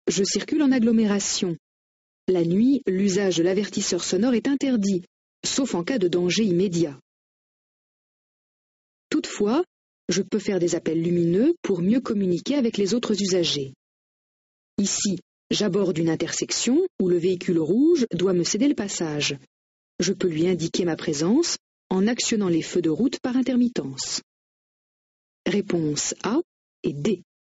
Je circule en agglomération. La nuit, l'usage de l'avertisseur sonore est interdit, sauf en cas de danger immédiat. Toutefois, je peux faire des appels lumineux pour mieux communiquer avec les autres usagers. Ici, j'aborde une intersection où le véhicule rouge doit me céder le passage. Je peux lui indiquer ma présence en actionnant les feux de route par intermittence. Réponse A et D.